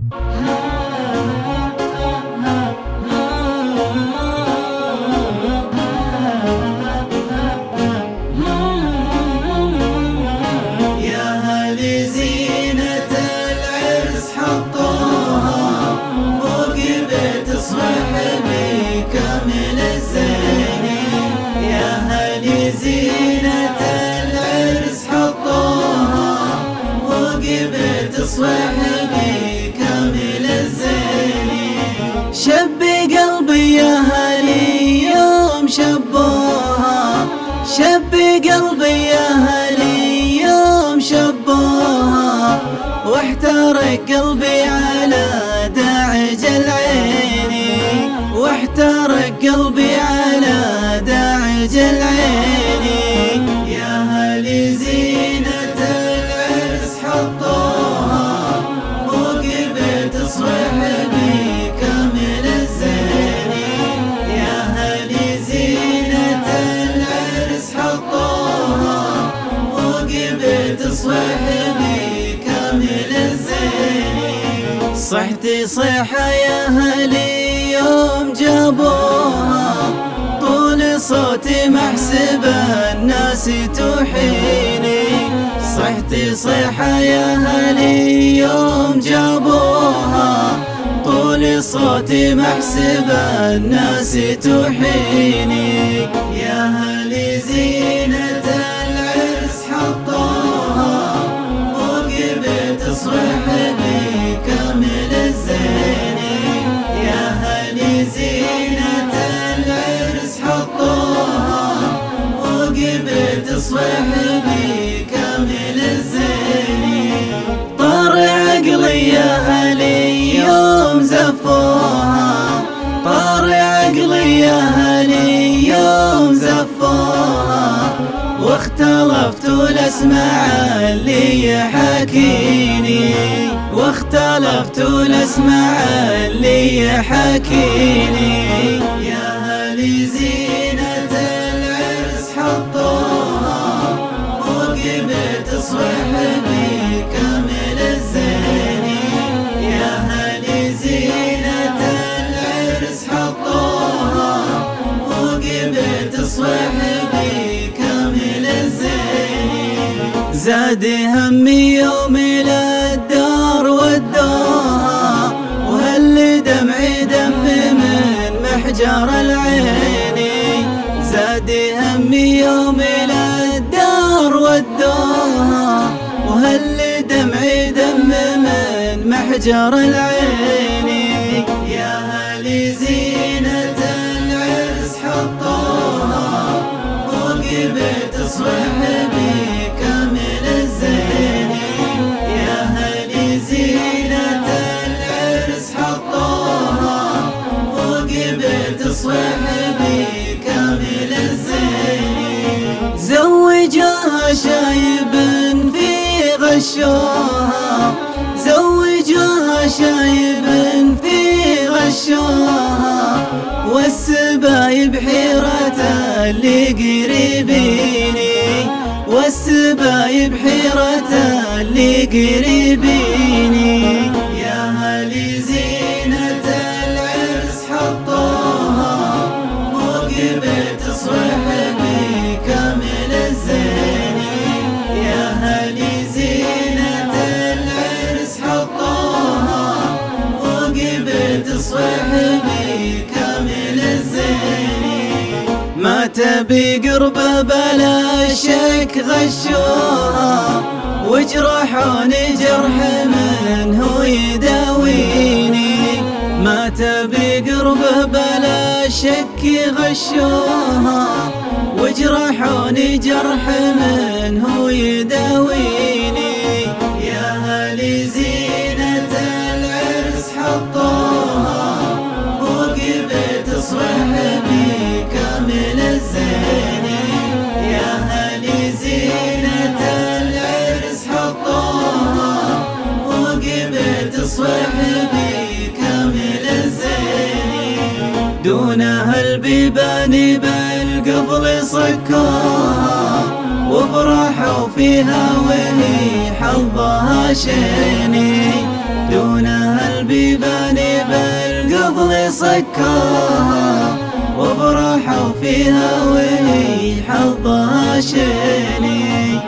صحبي كامل الزين. شب قلبي يا هلي يوم شبوها، شب قلبي يا هلي يوم شبوها، واحترق قلبي على داعج العين، واحترق قلبي على داعج العين. يا هلي زينة العرس حطوها فوق بيت صحبي كامل الزين. يا هلي زينة العرس حطوها فوق بيت صحبي كامل الزين. صحتي صيحة يا هلي يوم جابوها، طول صوتي محسبة الناس توحيني. صحتي صيحة يا هلي يوم جابوها، طول صوتي محسبة الناس توحيني. يا هلي زينة العرس حطوها فوق بيت صحبي كامل الزين. يا هلي زينة العرس حطوها فوق بيت صحبي كامل الزين. طار عقلي يا هلي يوم زفوها، طار عقلي يا هلي يوم زفوها، واختلفت لاسمع اللي يحاكيني، واختلفت لاسمع اللي يحاكيني. يا هلي زينة العرس حطوها فوق بيت صحبي كامل الزين. يا هلي زينة العرس حطوها فوق بيت صحبي كامل الزين. زاد همي يوم للدار ودوها، وهل دمعي دم من محجر العين. زاد همي يوم للدار ودوها، وهل دمعي دم من محجر العين. يا هلي زينة العرس حطوها فوق بيت صحبي كامل الزين. يا هلي زينة العرس حطوها فوق بيت صحبي كامل الزين. زوجوها شايب في غشوها، زوجوها شايب في غشوها، والسبايب حيرة اللي قريبيني، والسبايب حيرة اللي قريبيني. يا هلي زينة العرس حطوها فوق بيت صحبي كامل الزين. يا هلي زينة العرس حطوها فوق بيت صحبي كامل الزين. ما تبي قربه بلا شك غشوها، وجرحوني جرح منه يداويني. ما تبي قربه بلا شك غشوها، وجرحوني جرح منه يداويني. يا هلي زينة العرس حطوها فوق بيت صحبي كامل الزين. يا هلي زينة العرس حطوها فوق بيت صحبي كامل الزين. دونها البيبان بالقبل صكوها، وفرحوا فيها وهي حظها شيني. دونها البيبان بالقبل صكوها، وافرحوا فيها وهي حظها شيني.